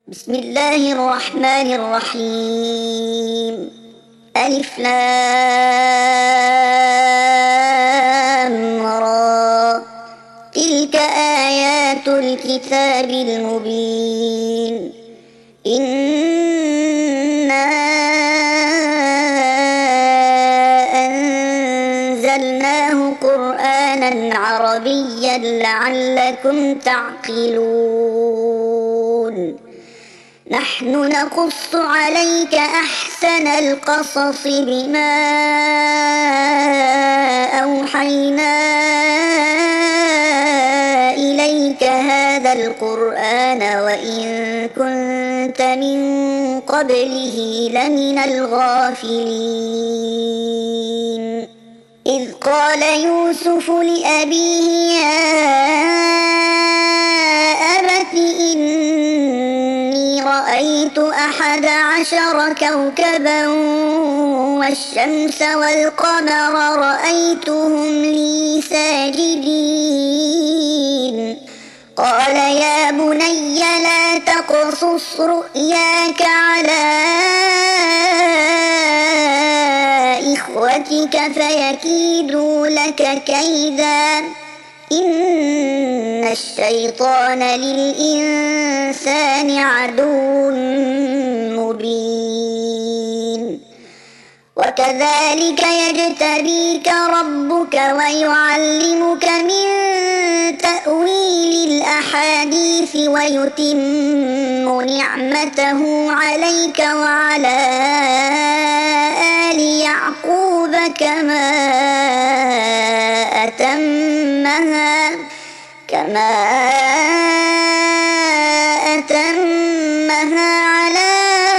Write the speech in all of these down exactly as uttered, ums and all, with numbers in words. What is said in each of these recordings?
بسم الله الرحمن الرحيم. ألف لام را. تلك آيات الكتاب المبين. إنا أنزلناه قرآنا عربيا لعلكم تعقلون. نحن نقص عليك أحسن القصص بما أوحينا إليك هذا القرآن وإن كنت من قبله لمن الغافلين. إذ قال يوسف لأبيه يا أبت إني رأيت أحد عشر كوكبا والشمس والقمر رأيتهم لي ساجدين. قال يا بني لا تقصص رؤياك على إخوتك فيكيدوا لك كيدا إن الشيطان للإنسان عدو مبين. وكذلك يجتبيك ربك ويعلمك من تأويل الأحاديث ويتم نعمته عليك وعلى آل يعقوب كما أتمها كما أتمها على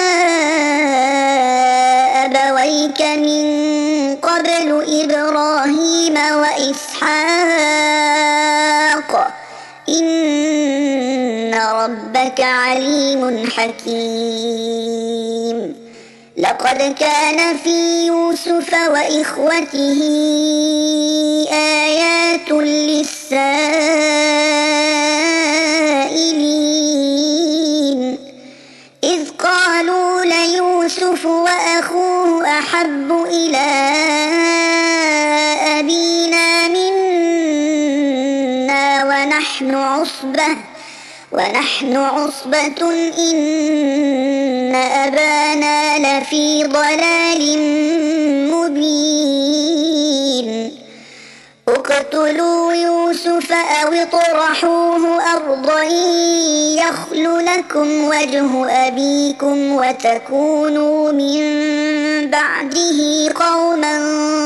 أبويك من قبل إبراهيم وإسحاق إن ربك عليم حكيم. لقد كان في يوسف وإخوته آيات للسائلين إذ قالوا ليوسف وأخوه أحب إلى أبينا منا ونحن عصبة ونحن عصبة إن أبانا لفي ضلال مبين. اقتلوا يوسف أو اطرحوه أرضا يخل لكم وجه أبيكم وتكونوا من بعده قوما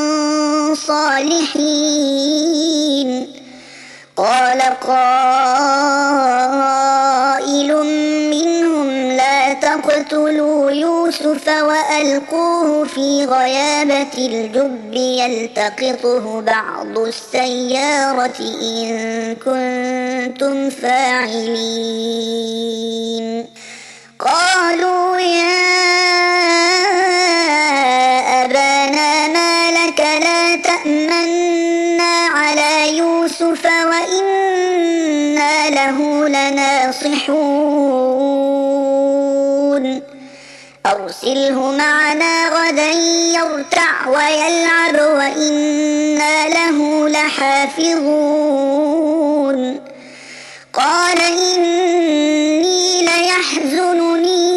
صالحين. قال قائل منهم لا تقتلوا يوسف وألقوه في غيابة الجب يلتقطه بعض السيارة إن كنتم فاعلين. قالوا يا أبانا ما لك لا تأمنا على يوسف وإنا له لناصحون. أرسله معنا غدا يرتع ويلعب وإنا له لحافظون. قال إني ليحزنني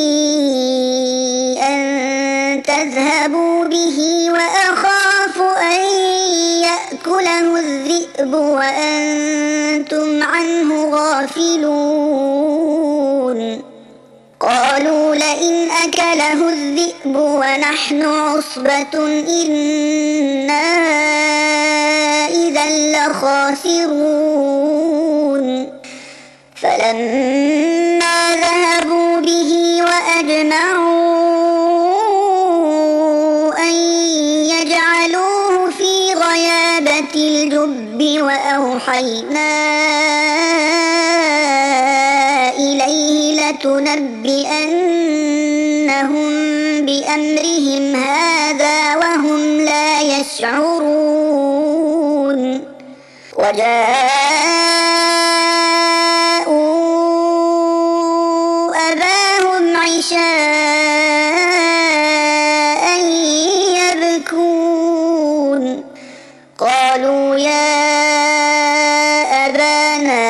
أن تذهبوا به وأخاف أن يأكله الذئب وأنتم عنه غافلون. قالوا لئن أكله الذئب ونحن عصبة إنا إذا لخاسرون. فلما ذهبوا به وأجمعوا أن يجعلوه في غيابة الجب وأوحينا إليه لتنبئنهم بأمرهم هذا وهم لا يشعرون. وجاءوا عشاء يبكون قالوا يا أبانا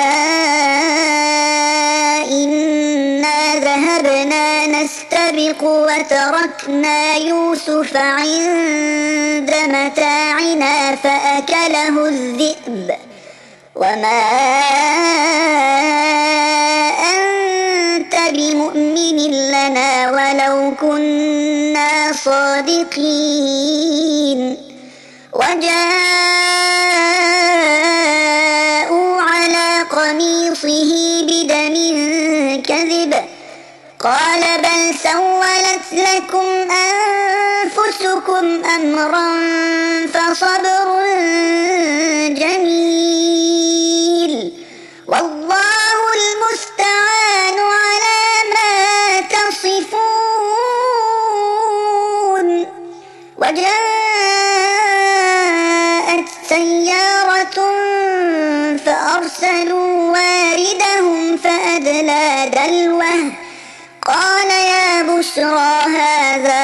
إنا ذهبنا نستبق وتركنا يوسف عند متاعنا فأكله الذئب وما أنت بمؤمن لنا ولو كنا صادقين وجاءوا على قميصه بدم كذب قال بل سولت لكم أنفسكم أمرا فصبر جميل والله المستعان على ما تصفون وجاءت سيارة فأرسلوا واردهم فأدلى دلوه قال يا بشرى هذا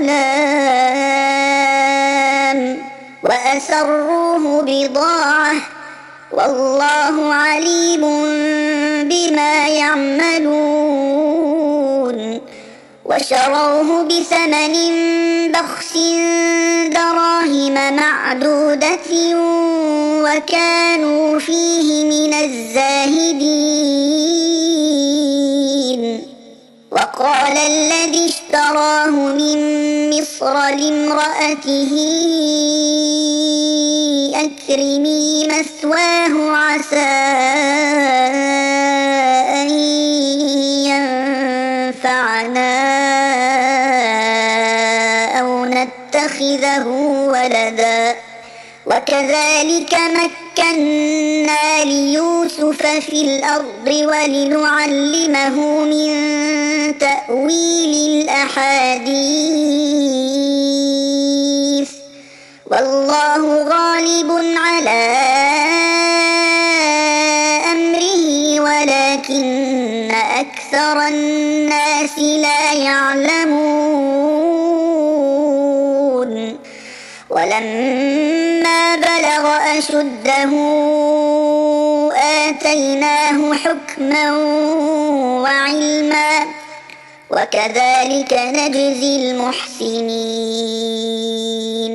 غلام وأسروه بضاعة والله عليم بما يعملون وشروه بثمن بخس دراهم معدودة وكانوا فيه من الزاهدين وقال الذي اشتراه من مصر لامرأته أكرمي مثواه عسى أن ينفعنا أو نتخذه ولدا وكذلك مكنا ليوسف في الأرض ولنعلمه من تأويل الأحاديث والله غالب على أمره ولكن أكثر الناس لا يعلمون ولما بلغ أشده آتيناه حكما وعلما وكذلك نجزي المحسنين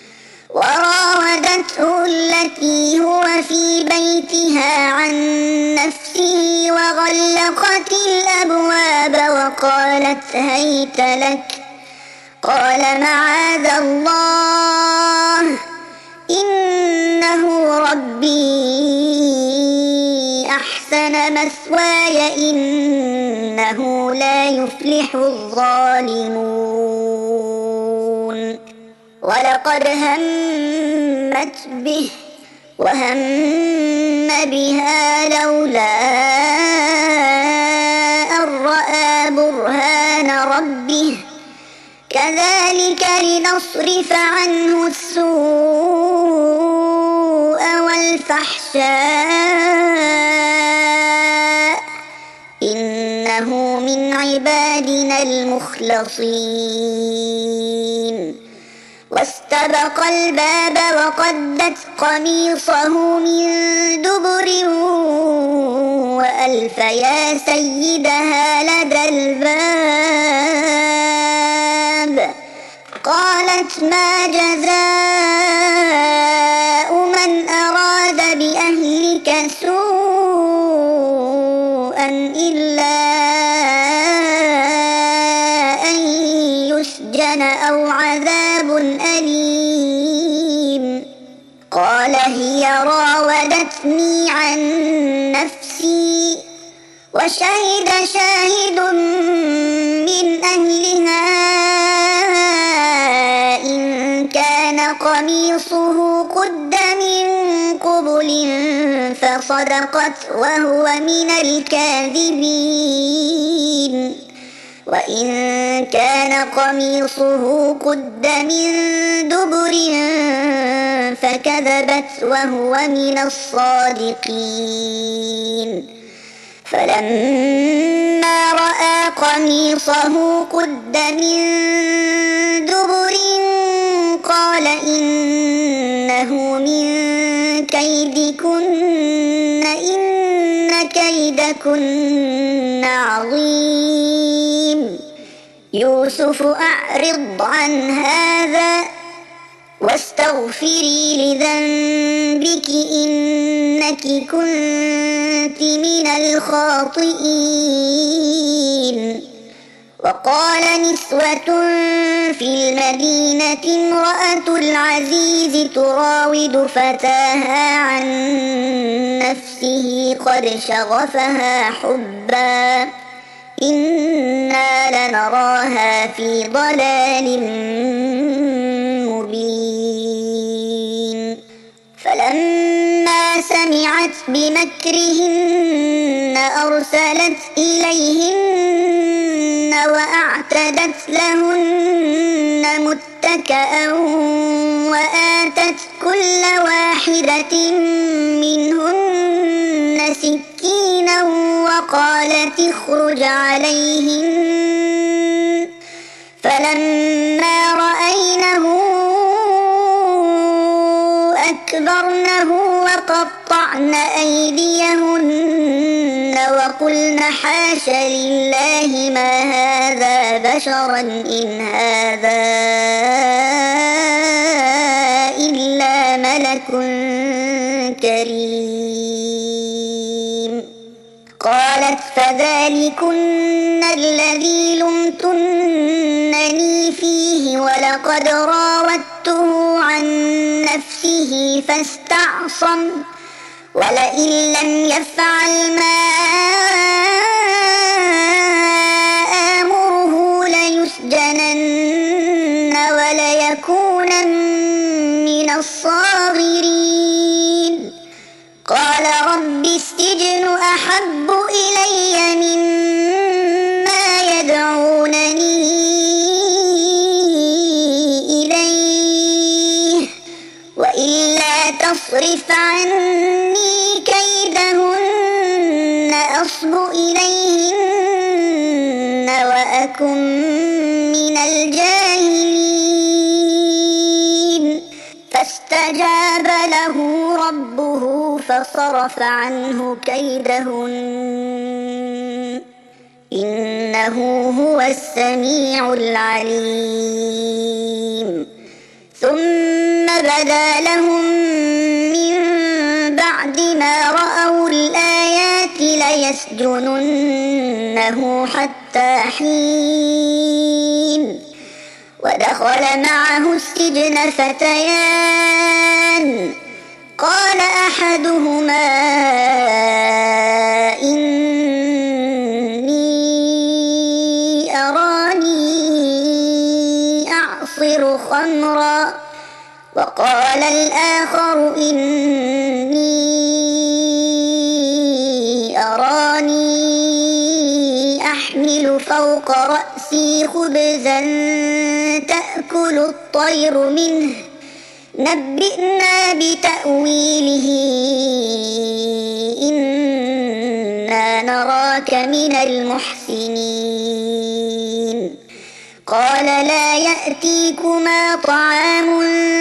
وراودته التي هو في بيتها عن نفسه وغلقت الأبواب وقالت هيت لك قال معاذ الله إنه ربي أحسن مثواي إنه لا يفلح الظالمون ولقد همت به وهم بها لولا أن رأى برهان ربه كذلك لنصرف عنه السوء والفحشاء إنه من عبادنا المخلصين واستبق الباب وقدت قميصه من دبر وألف يا سيدها لدى الباب قالت ما جزاء من أراد بأهلك سوءا إلا أن يسجن أو عذاب أليم قال هي راودتني عن نفسي وشهد شاهد من أهلها إن كان قميصه قد من قبل فصدقت وهو من الكاذبين وإن كان قميصه قد من دبر فكذبت وهو من الصادقين فلما رأى قميصه قد من دبر قال إنه من كيدكن إن كيدكن عظيم يوسف أعرض عن هذا واستغفري لذنبك إنك كنت من الخاطئين. وقال نسوة في المدينة امرأة العزيز تراود فتاها عن نفسه قد شغفها حبا إنا لنراها في ضلال مبين. فلما سمعت بمكرهن أرسلت إليهن وأعتدت لهن متكئا وآتت كل واحدة منهن سكينا وقالت اخرج عليهن. فلما رأينه أكبرنه وقطعن أيديهن وقلن حاش لله ما هذا بشرا إن هذا إلا ملك كريم. قالت فذلكن الذي لمتنني فيه ولقد راودته عن نفسه فاستعصم ولئن لم يفعل ما آمره ليسجنن وليكونا من الصاغرين. قال رب السجن أحب إلي مما يدعونني إليه وإلا تصرف عني كيدهن أصب إليهن وأكن من الجاهلين. فاستجاب له ربه فصرف عنه كيدهن إنه هو السميع العليم. ثم بدا لهم من بعد ما رأوا الآيات ليسجننه حتى حين. ودخل معه السجن فتيان قال أحدهما إني أراني أعصر خمرا وقال الآخر إني أراني أحمل فوق رأسي خبزا تأكل الطير منه نبئنا بتأويله إنا نراك من المحسنين. قال لا يأتيكما طعام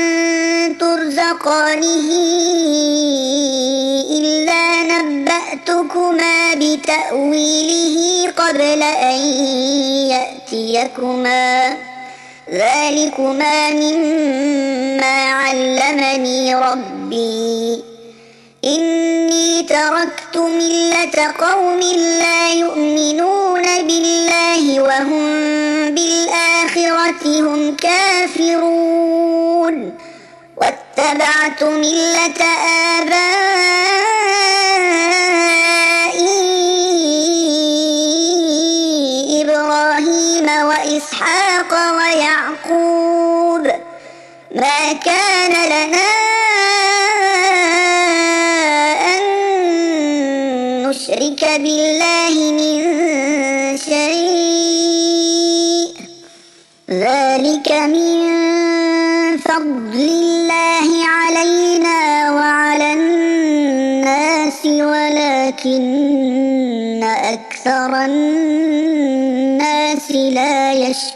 ترزقانه إلا نبأتكما بتأويله قبل أن يأتيكما ذلكما مما علمني ربي إني تركت ملة قوم لا يؤمنون بالله وهم بالآخرة هم كافرون واتبعت ملة آبائي إبراهيم وإسحاق ويعقوب ما كان لنا أن نشرك بالله من شيء ذلك من فضل الله علينا وعلى الناس ولكن أكثر الناس لا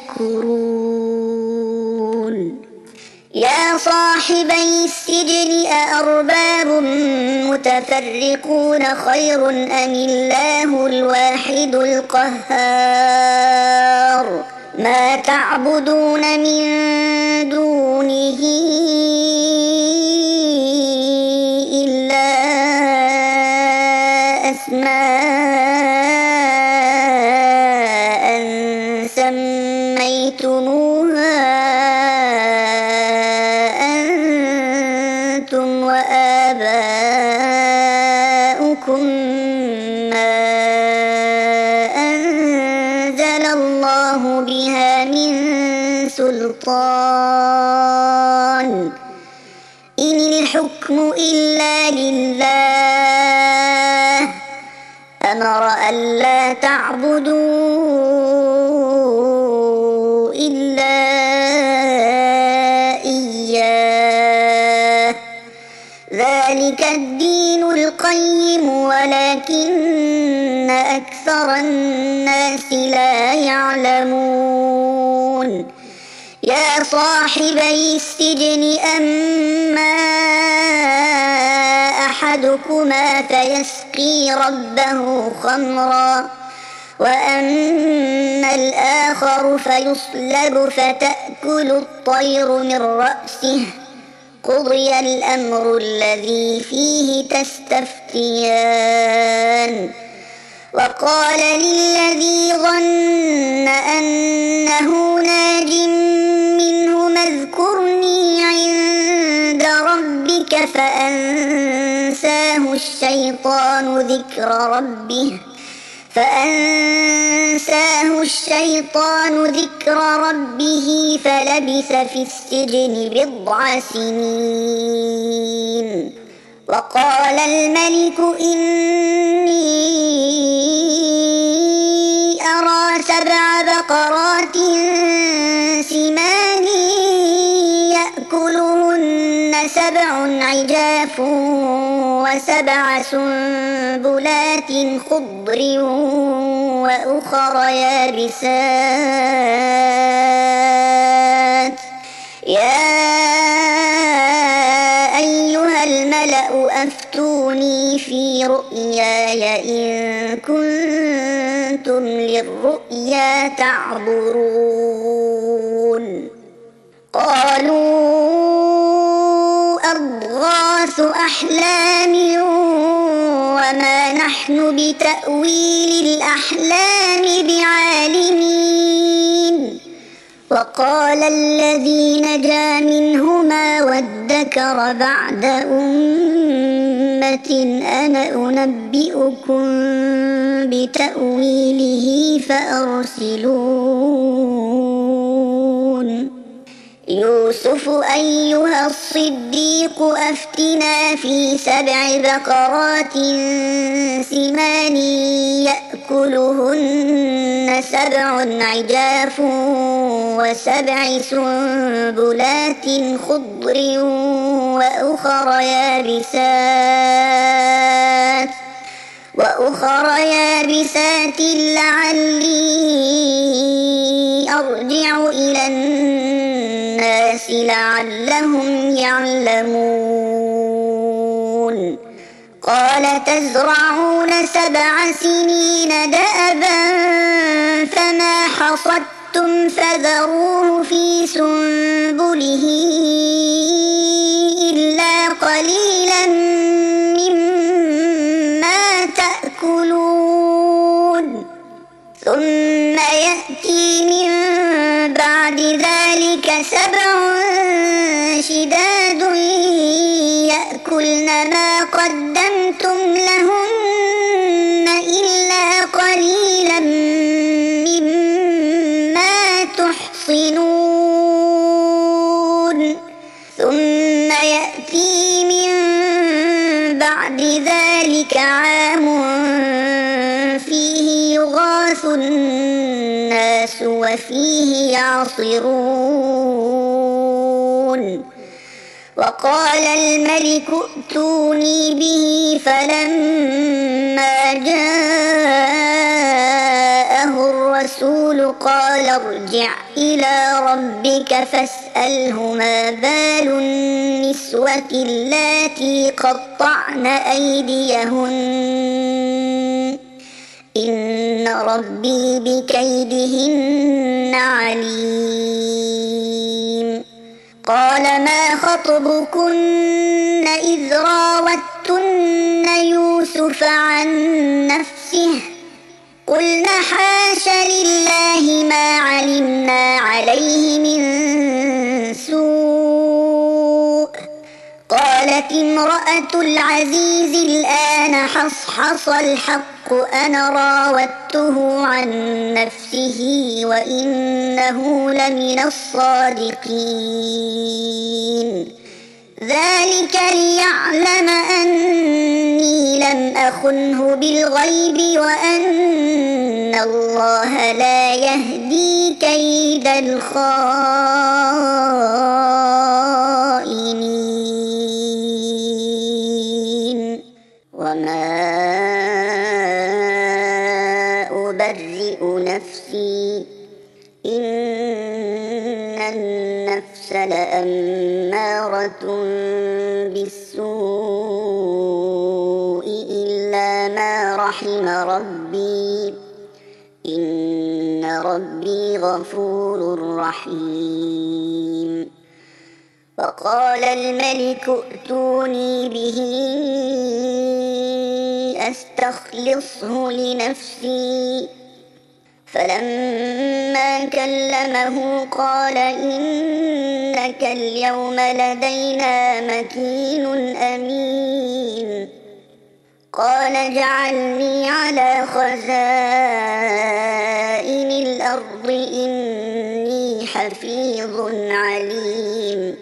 يشكرون يا صاحبي السجن أأرباب متفرقون خير أم الله الواحد القهار ما تعبدون من دونه إلا أسماء سميتموها أنتم وآباؤكم ما أنزل الله بها من سلطان إن الحكم إلا لله أمر ألا تعبدوا إلا إياه ذلك الدين القيم ولكن أكثر الناس لا يعلمون يا صاحبي السجن أما أحدكما فيسقي ربه خمرا وأما الآخر فيصلب فتأكل الطير من رأسه قضي الأمر الذي فيه تستفتيان وقال للذي ظن أنه ناج منهما اذكرني عند ربك فأنساه الشيطان ذكر ربه فأنساه الشيطان ذكر ربه فلبث في السجن بضع سنين وقال الملك إني أرى سبع بقرات سمان يأكلهن سبع عجاف وسبع سنبلات خضر وأخر يابسات يا أيها الملأ أفتوني في رؤياي إن كنتم للرؤيا تعبرون قالوا أضغاث أحلام وما نحن بتأويل الأحلام بعالمين وقال الذي نجا منهما وادكر بعد أمة أنا أنبئكم بتأويله فأرسلون يوسف أيها الصديق أفتنا في سبع بقرات سمان يأكلهن سبع عجاف وسبع سنبلات خضر وأخر يابسات وأخر يابسات لعلي أرجع إلى الناس لعلهم يعلمون قال تزرعون سبع سنين دأبا فما حصدتم فذروه في سنبله إلا قليلا مما تأكلون ثم يأتي من بعد ذلك سبع شداد يأكلن ما قدمتم لهن إلا قليلا مما تحصنون ثم يأتي من بعد ذلك عام فيه يغاث الناس وفيه يعصرون وقال الملك ائتوني به فلما جاءه الرسول قال ارجع إلى ربك فاسأله ما بال النسوة اللاتي قطعن أيديهن إن ربي بكيدهن عليم. قال ما خطبكن إذ راوتن يوسف عن نفسه قلنا حاش لله ما علمنا عليه من سوء. قالت امرأة العزيز الآن حصحص الحق أنا راودته عن نفسه وإنه لمن الصادقين. ذلك ليعلم أني لم أخنه بالغيب وأن الله لا يهدي كيد الخائنين. وما أبرئ نفسي إن النفس لأمارة بالسوء إلا ما رحم ربي إن ربي غفور رحيم. وقال الملك ائتوني به أستخلصه لنفسي فلما كلمه قال إنك اليوم لدينا مكين أمين. قال اجعلني على خزائن الأرض إني حفيظ عليم.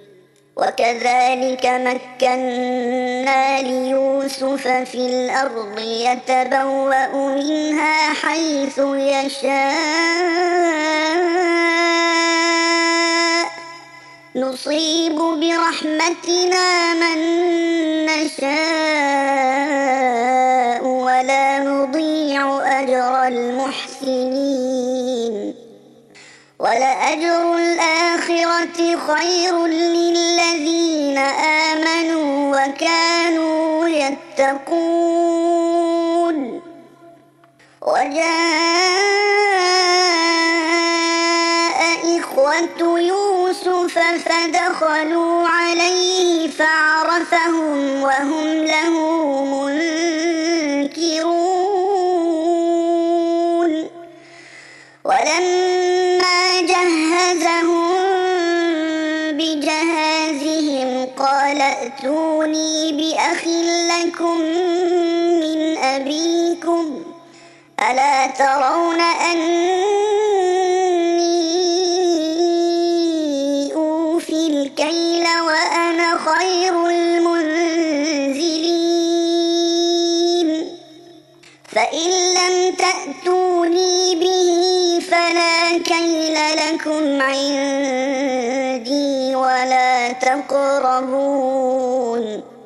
وكذلك مكنا ليوسف في الأرض يتبوأ منها حيث يشاء نصيب برحمتنا من نشاء ولا نضيع أجر المحسنين. ولأجر الآخرة خير للذين آمنوا وكانوا يتقون. وجاء إخوة يوسف فدخلوا عليه فعرفهم وهم له منكرون. ولما جهزهم بجهازهم قال ائتوني بأخ لكم من أبيكم ألا ترون أني أوفي الكيل وأنا خير المنزلين. فإن لم تأتوني به فلا كيل لكم عندي ولا تقربون.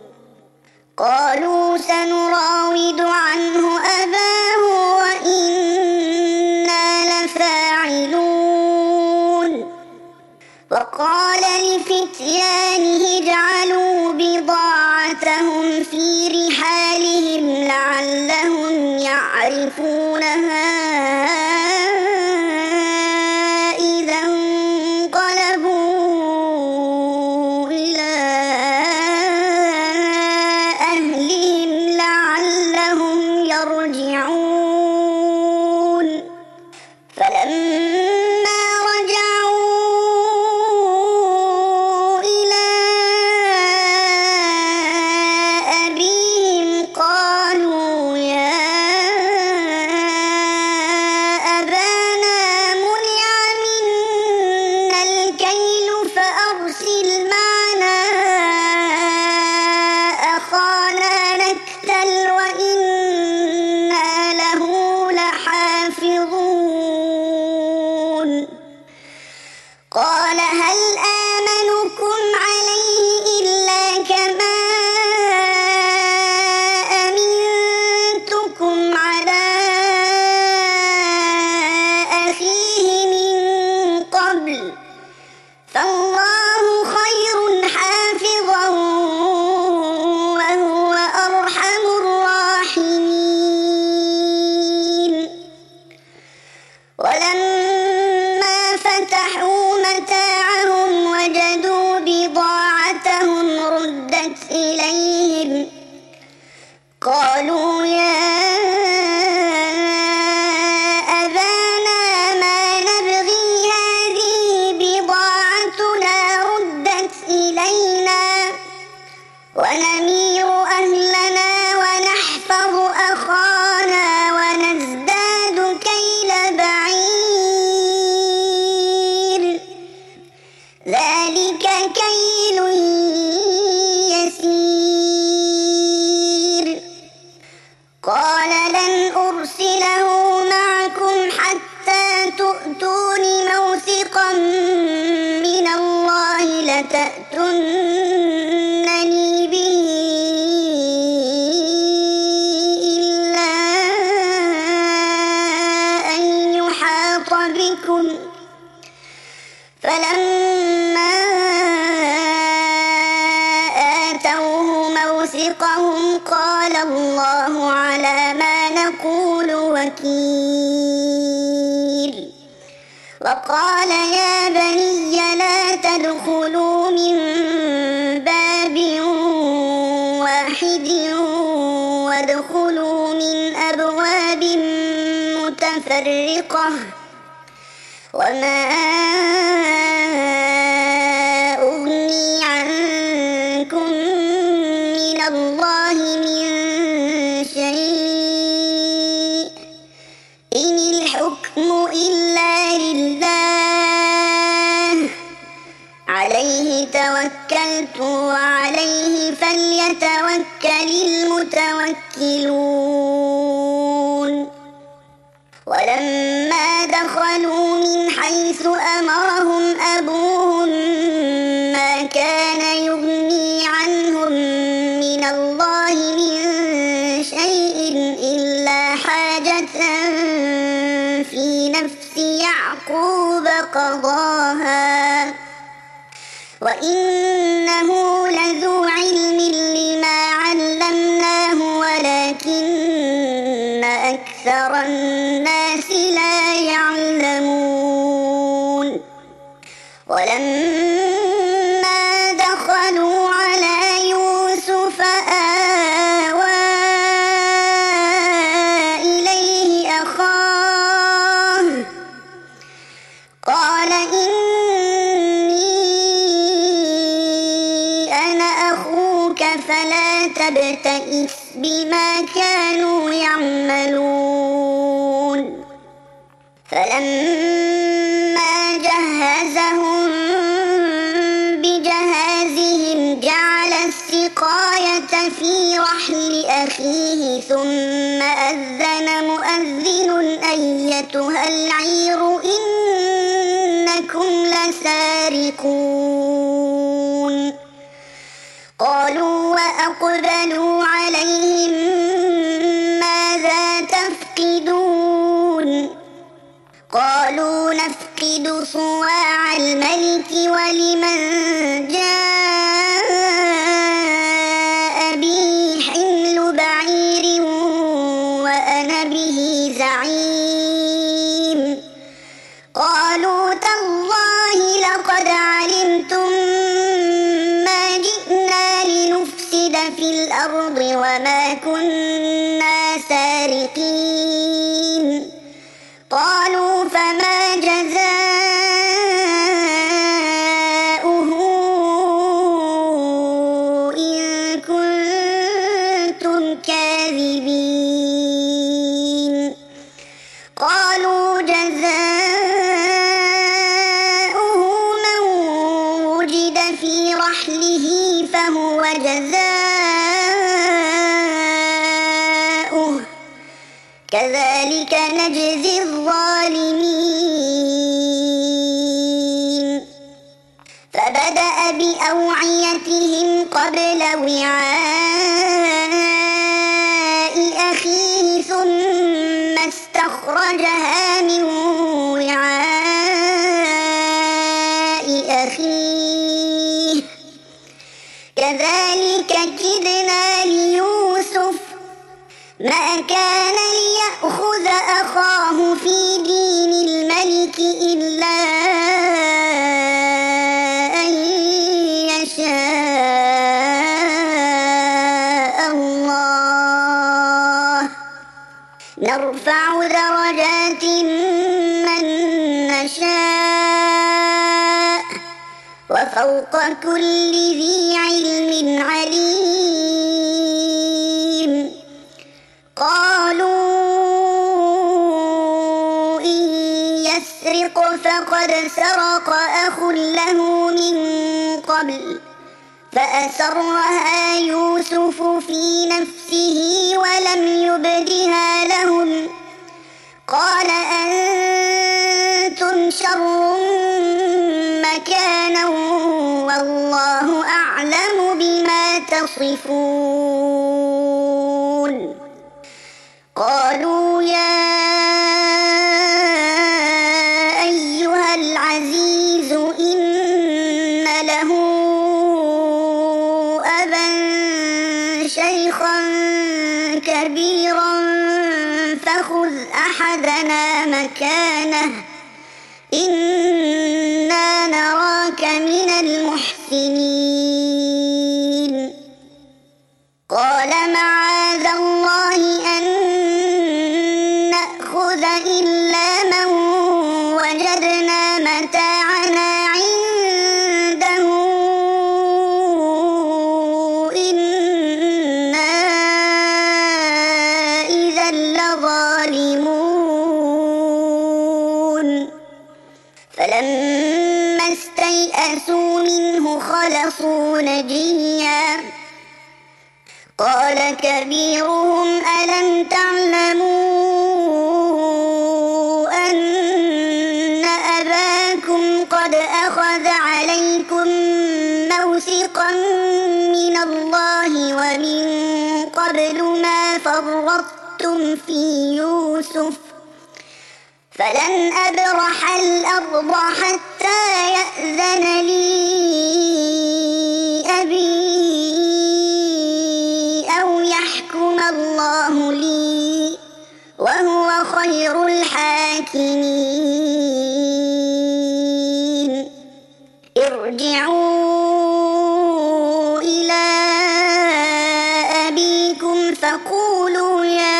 قالوا سنراود عنه أباه وإنا لفاعلون. وقال لفتيانه اجعلوا بضاعتهم في رحالهم لعلهم يعرفونها إذا انقلبوا إلى أهلهم لعلهم يرجعون. فلما رجعوا إلى أبيهم قالوا يا ولما فتحوا متاعهم وجدوا بضاعتهم ردت إليهم قالوا يا أبانا ما نبغي هذه بضاعتنا ردت إلينا ونمير أهلنا ونحفظ أخانا ونزداد كيل بعير ذلك كيل يسير قال لن أرسله معكم حتى تؤتون موثقا من الله لتأتونني به إلا أن يحاط بكم فلما آتوه موثقهم قال الله على ما نقول وكيل وقال يا بني لا تدخلوا من باب واحد وادخلوا من أبواب متفرقة وما أغني عنكم من الله من شيء إن الحكم إلا لله عليه توكلت وعليه فليتوكل المتوكلون ولما دخلوا من حيث أمرهم أبوهم ما كان يغني عنهم من الله من شيء إلا حاجة في نفس يعقوب قضاها وإنه لذو علم لما علمناه ولكن أكثر الناس لا يعلمون ولما دخلوا على يوسف آوى إليه أخاه قال إني أنا أخوك فلا تبتئس بما كانوا يعملون فلما جهزهم بجهازهم جعل السقاية في رحل أخيه ثم أذن مؤذن أيتها العير إنكم لسارقون قالوا وأقبلوا عليهم ماذا تفقدون قالوا نفقد صواع الملك ولمن جاء به حمل بعير وأنا به زعيم قالوا تالله لقد علمتم ما جئنا لنفسد في الأرض وما كنا سارقين قالوا فما جزاؤه إن كنتم كاذبين قالوا جزاؤه من وجد في رحله فهو جزاؤه كذلك نجزي الظالمين فبدأ بأوعيتهم قبل وعاء أخيه ثم استخرجها من وعاء أخيه كذلك كدنا ليوسف ما كان ليأخذ أخاه في دين الله وفوق كل ذي علم عليم. قالوا إن يسرق فقد سرق أخ له من قبل فأسرها يوسف في نفسه ولم يبدها لهم قال أنتم شر مكانا والله أعلم بما تصفون. قالوا يا أيها العزيز إن له أبا شيخا كبيرا فخذ أحدنا مكانه إنا نراك من المحسنين. قال معاذ الله أن نأخذ إلا من وجدنا متاعنا عنده إنا إذا لظالمون. فلما استيئسوا منه خلصوا نجيا قال كبيرهم ألم تعلموا أن أباكم قد أخذ عليكم موثقا من الله ومن قبل ما فرطتم في يوسف فلن أبرح الأرض حتى يأذن لي أبي أو يحكم الله لي وهو خير الحاكمين. ارجعوا إلى أبيكم فقولوا يا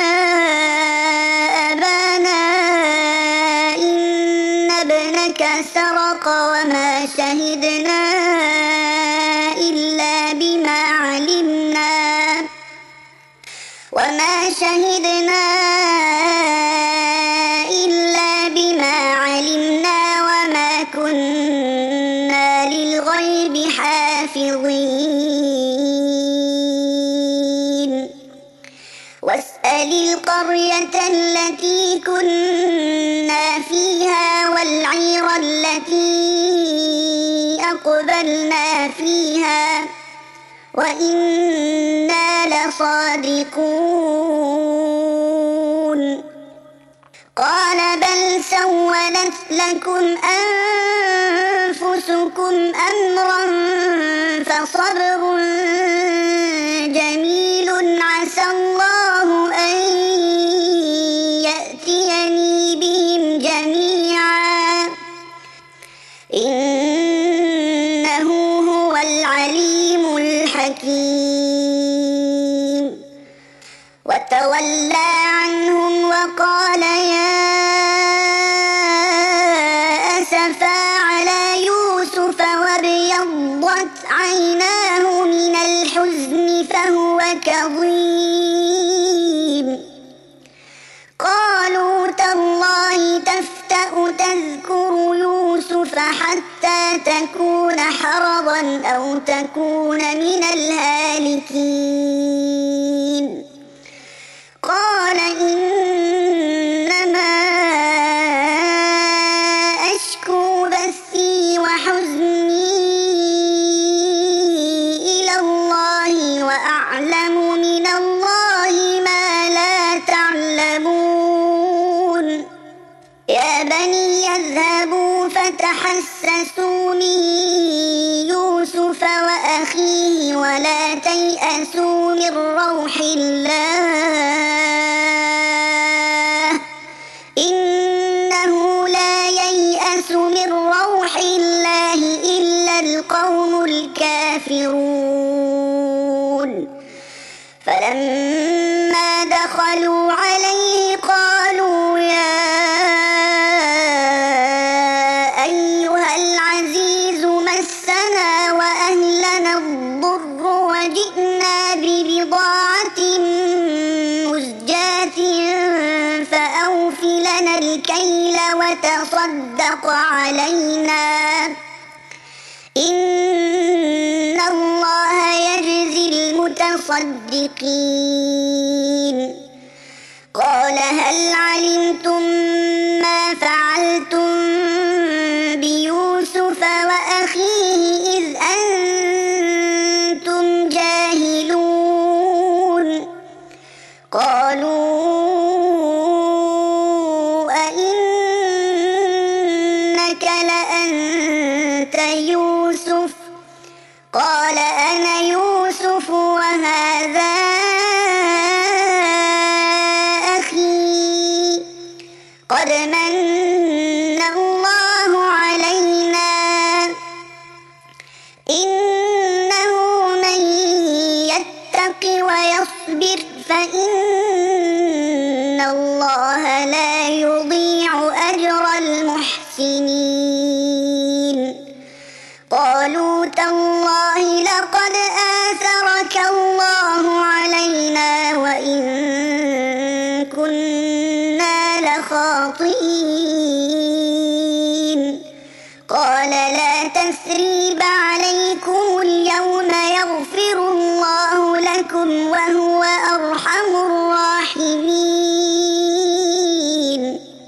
سرق وما شهدنا إلا بما علمنا وما شهدنا إلا بما علمنا وما كنا للغيب حافظين. واسأل القرية التي كنا فيها والعير التي أقبلنا فيها وإنا لصادقون. قال بل سولت لكم أنفسكم أمرا فصبر جميل عسى الله أن يأتيني بهم جميعا إنه هو العليم الحكيم. وتولى عنهم وقال يا أسفا على يوسف وابيضت عيناه من الحزن فهو كظيم. قالوا تالله تفتأ تذكر يوسف حتى تكون حرضا أو تكون من الهالكين. قال إنما أشكو بثي وحزني إلى الله وأعلم من الله ما لا تعلمون. يا بني اذهبوا فتحسسوا من يوسف وأخيه ولا تيأسوا من روح الله إنه لا ييأس من روح الله إلا القوم الكافرون. فلما دخلوا عليه قالوا يا أيها العزيز مس وتصدق علينا إن الله يجزي المتصدقين قال هل علمتم ما فعلتم بيوسف وأخيه إذ أنتم جاهلون قالوا أئنك لأنت يوسف قال أنا يوسف وهذا أخي قد من الله علينا إنه من يتق ويصبر فإن الله لا يضيع أجر المحسنين قالوا تالله لقد آثرك الله علينا وإن كنا لخاطئين قال لا تثريب عليكم اليوم يغفر الله لكم وهو أرحم الراحمين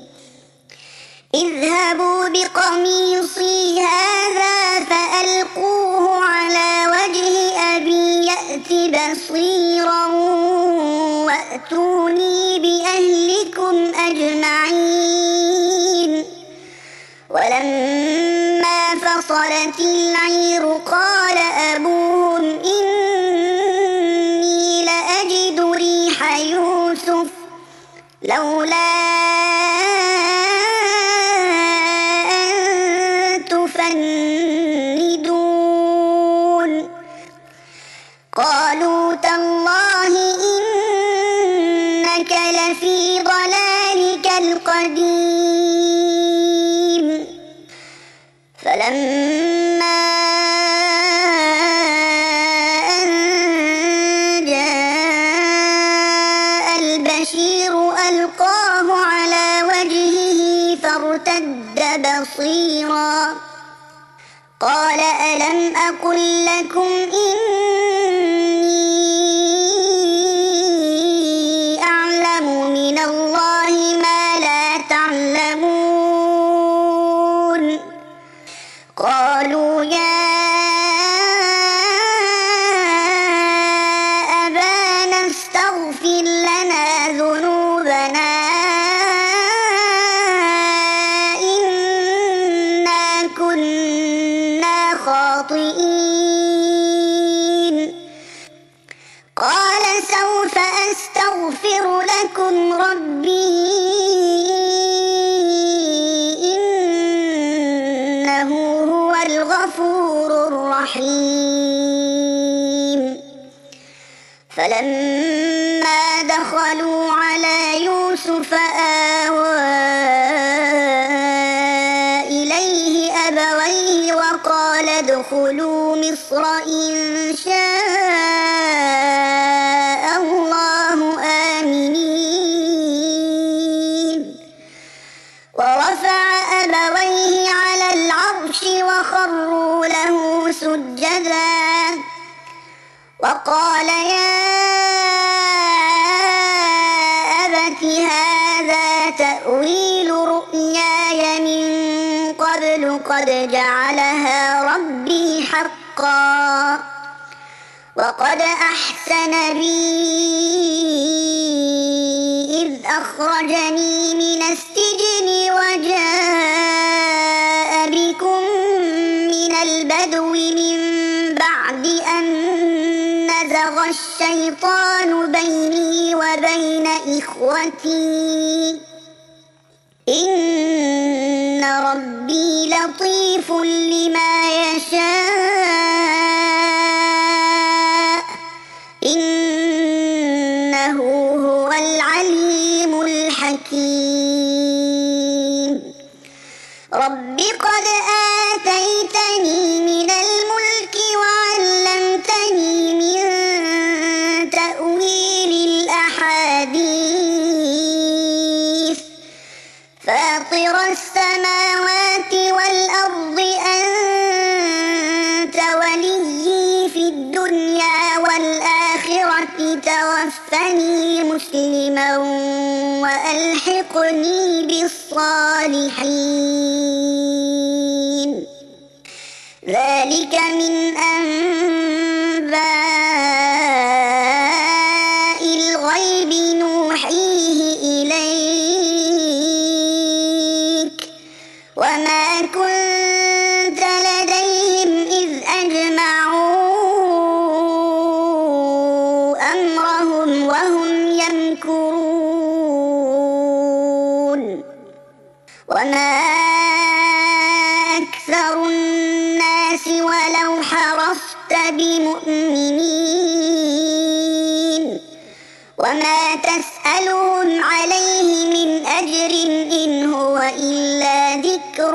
اذهبوا بقميصي هذا فألقوه على وجه أبي يأت بصيرا وأتوني بأهلكم أجمعين ولما فصلت العير قال أبوهم إني لأجد ريح يوسف لولا أن تفندون قالوا تالله إنك لفي ضلالك القديم فلما أن جاء البشير ألقاه على وجهه فارتد بصيرا قال ألم أقل لكم إني أعلم من الله ما لا تعلمون قالوا يا أبانا استغفر لنا ذنوبنا إنا كنا خاطئين قال سوف أستغفر لكم ربي إنه هو الغفور الرحيم فلما دخلوا على يوسف آوى إليه أبويه وقال ادخلوا مصر إن شاء الله آمنين ورفع أبويه على العرش وخروا له سجدا وقال يا أبت هذا تأويل رؤياي من قبل قد جعلها ربي حقا وقد أحسن بي إذ أخرجني من السجن وجاء بكم من البدو من بعد أن نزغ الشيطان بيني وبين إخوتي إن ربي لطيف لما يشاء إنه هو العليم الحكيم رب قد آتيتني من الملك وعلمتني من تأويل الأحاديث فاطر السماوات مسلما وألحقني بالصالحين ذلك من أنباء الغيب نوحيه إليك وما كنت لديهم إذ أجمعوا أمرهم وهم يمكرون وما أكثر الناس ولو حرصت بمؤمنين وما تسألهم عليه من أجر إن هو إلا ذكر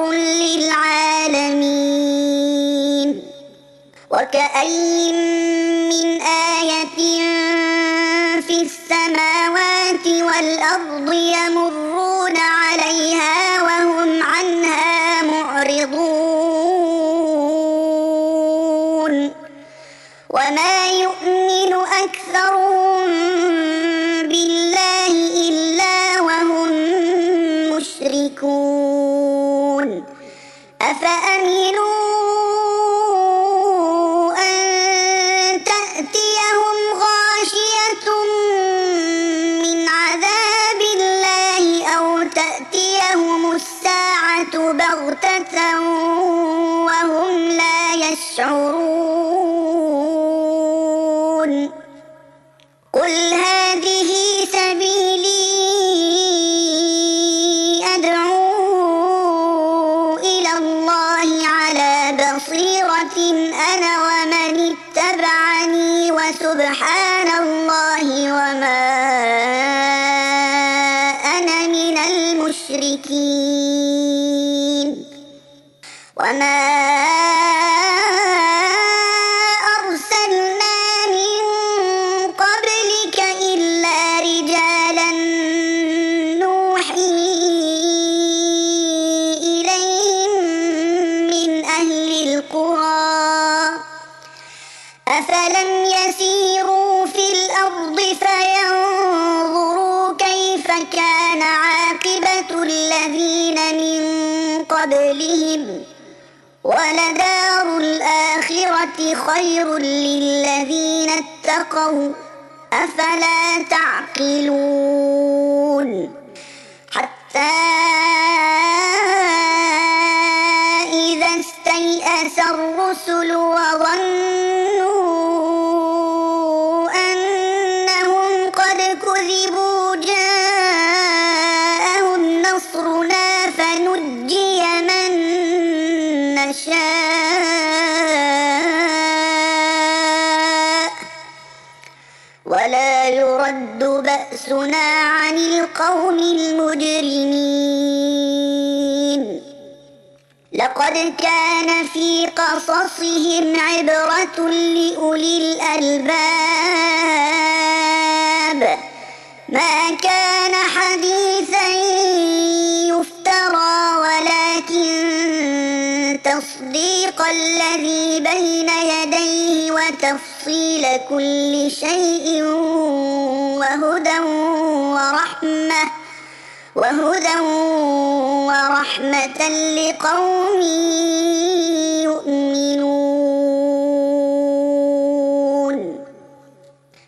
للعالمين وكأين من آية في السماوات والأرض يمرون عليها وهم عنها معرضون وما يؤمن أكثرهم بالله إلا وهم مشركون أفأمنوا أن تأتيهم غاشية من عذاب الله أو تأتيهم الساعة بغتة وهم لا يشعرون قل هذه سبيلي أدعو إلى الله على بصيرة أنا ومن اتبعني وسبحان الله وما أنا من المشركين وما أرسلنا من قبلك إلا رجالا نوحي إليهم من أهل القرى أفلم يسيروا في الأرض فينظروا كيف كان عاقبة الذين من قبلهم ولدار الآخرة خير للذين اتقوا أفلا تعقلون حتى إذا استيأس الرسل وظنوا أنهم قد كذبوا جاءهم نصرنا فنجي من نشاء ولا يرد بأسنا عن القوم المجرمين لقد كان في قصصهم عبرة لأولي الألباب ما كان حديثا يفترى ولكن تصديق الذي بين يديه وتفصيل كل شيء وهدى ورحمة وهدى ورحمة لقوم يؤمنون